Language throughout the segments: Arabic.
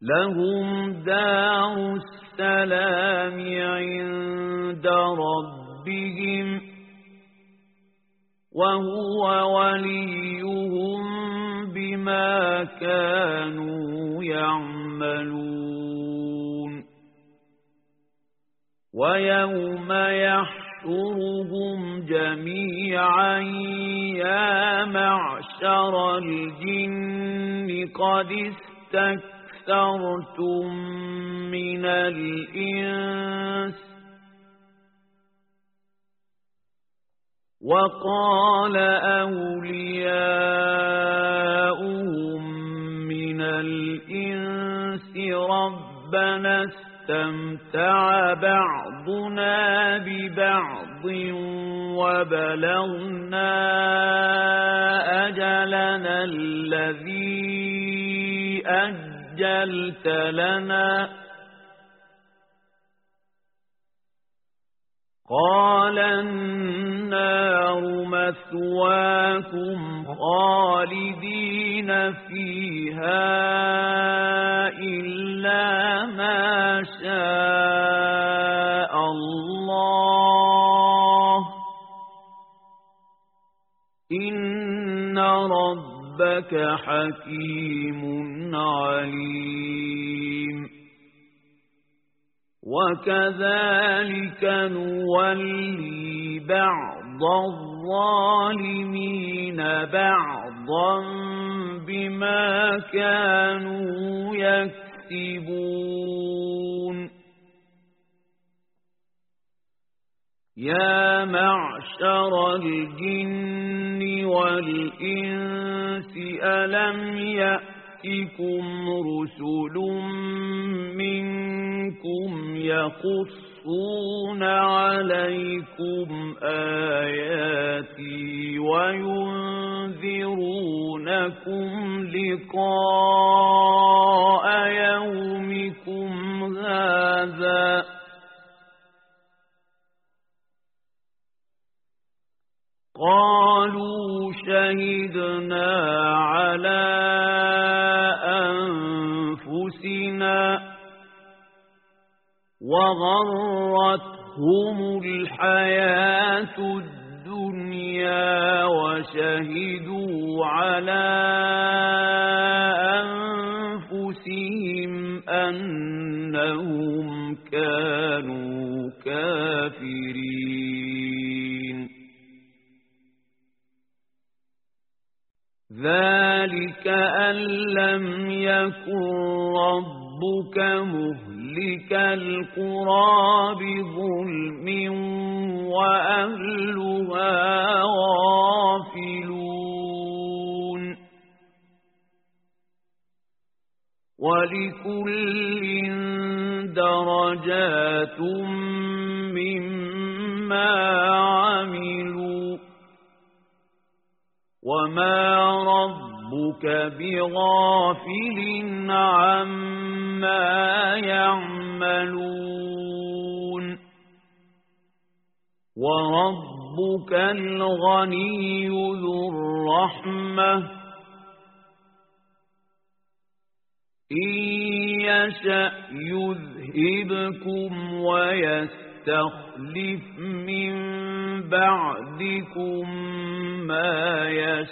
لهم دار السلام عند ربهم وهو وليهم بما كانوا يعملون ويوم يحشرهم جميعا يا معشر الجن قد استكثرتم من الإنس وقال أولياؤهم من الإنس ربنا استمتع بعضنا ببعض وبلغنا أجلنا الذي أجلت لنا قال النار مثواكم خالدين فيها إلا ما شاء الله إن ربك حكيم عليم وكذلك نولي بعض الظالمين بعضا بما كانوا يكسبون يا معشر الجن والإنس ألم يأتكم رسل منكم يقصون عليكم آياتي وينذرونكم لقاء يومكم هذا قالوا شهدنا على أنفسنا وغرتهم الحياة الدنيا وشهدوا على أنفسهم أنهم كانوا كافرين ذلك أن لم يكن ربك مهلك القرى بظلم وأهلها غافلون ولكل درجات مما عملوا وما ربك بغافل عما يعملون وربك الغني ذو الرحمة إن يشأ يذهبكم ويستخلف من بعدكم ما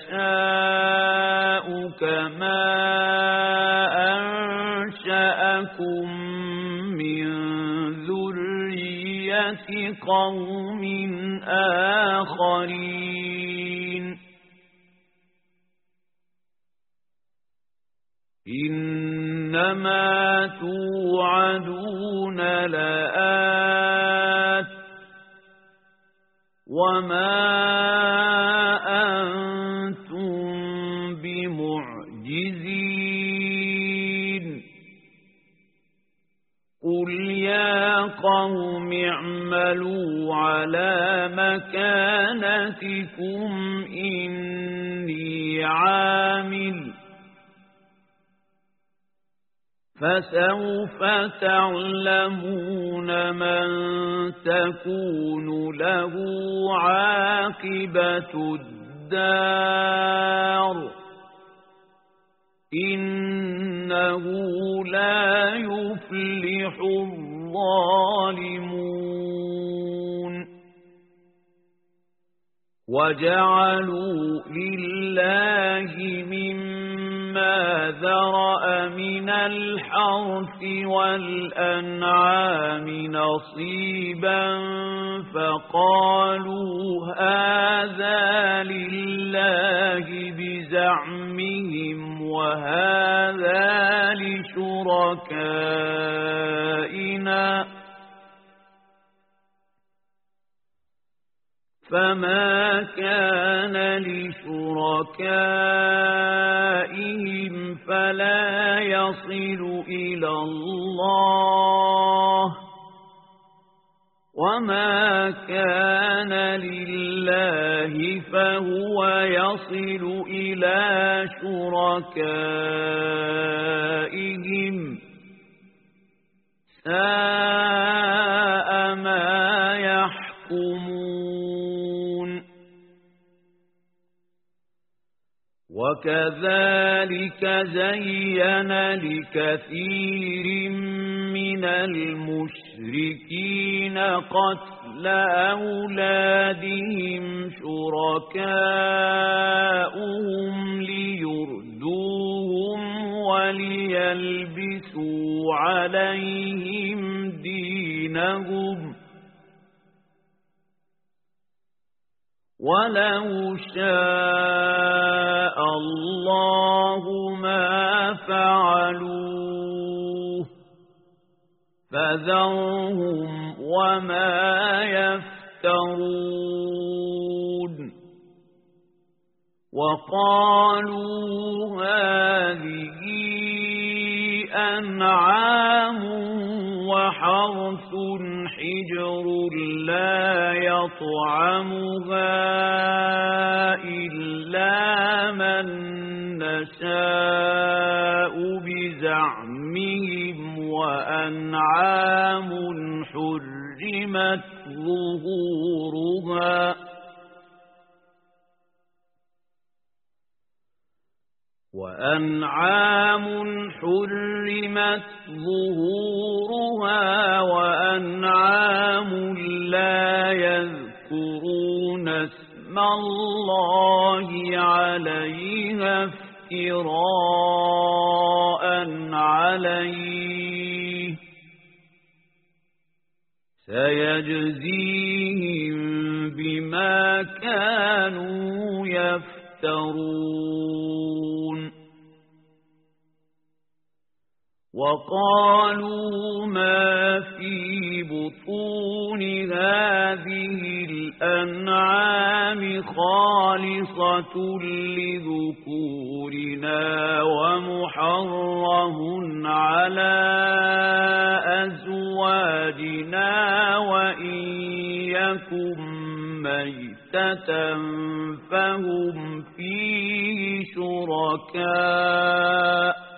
يشاء كما أنشأكم من ذرية قوم آخرين إنما توعدون لآت وما أنتم بمعجزين قل يا قوم اعملوا على مكانتكم إني عامل فسوف تعلمون من تكون له عاقبة الدار إنه لا يفلح الظالمون وجعلوا لله مما ذرأ من الحرث والأنعام نصيبا فقالوا هذا لله بزعمهم وهذا لشركائنا فما كان لشركائهم فلا يصل إلى الله وما كان لله فهو يصل إلى شركائهم ساء ما يحكمون وكذلك زين لكثير من المشركين قتل أولادهم شركاؤهم ليردوهم وليلبسوا عليهم دينهم ولو شاء الله ما فعلوه فذرهم وما يفترون وقالوا هذه أنعام وحرث حجر لا يطعمها إلا من نشاء بزعمهم وأنعام حرمت ظهورها وأنعام لا يذكرون اسم الله عليها افتراء عليه سيجزيهم بما كانوا يفترون وقالوا ما في بطون هذه الأنعام خالصة لذكورنا ومحرم على أزواجنا وإن يكن ميتة فهم فيه شركاء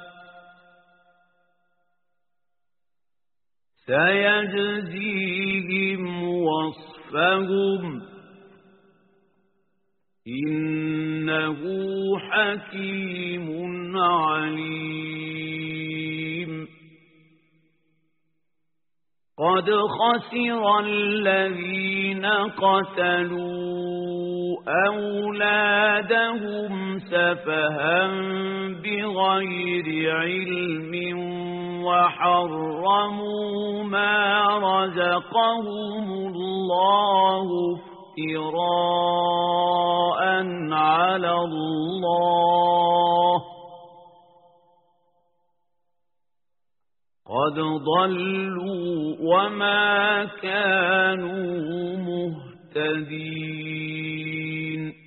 سيجزيهم وصفهم إنه حكيم عليم قد خسر الذين قتلوا أولادهم سفها بغير علم وحرموا ما رزقهم الله افتراء على الله قد ضلوا وما كانوا مهتدين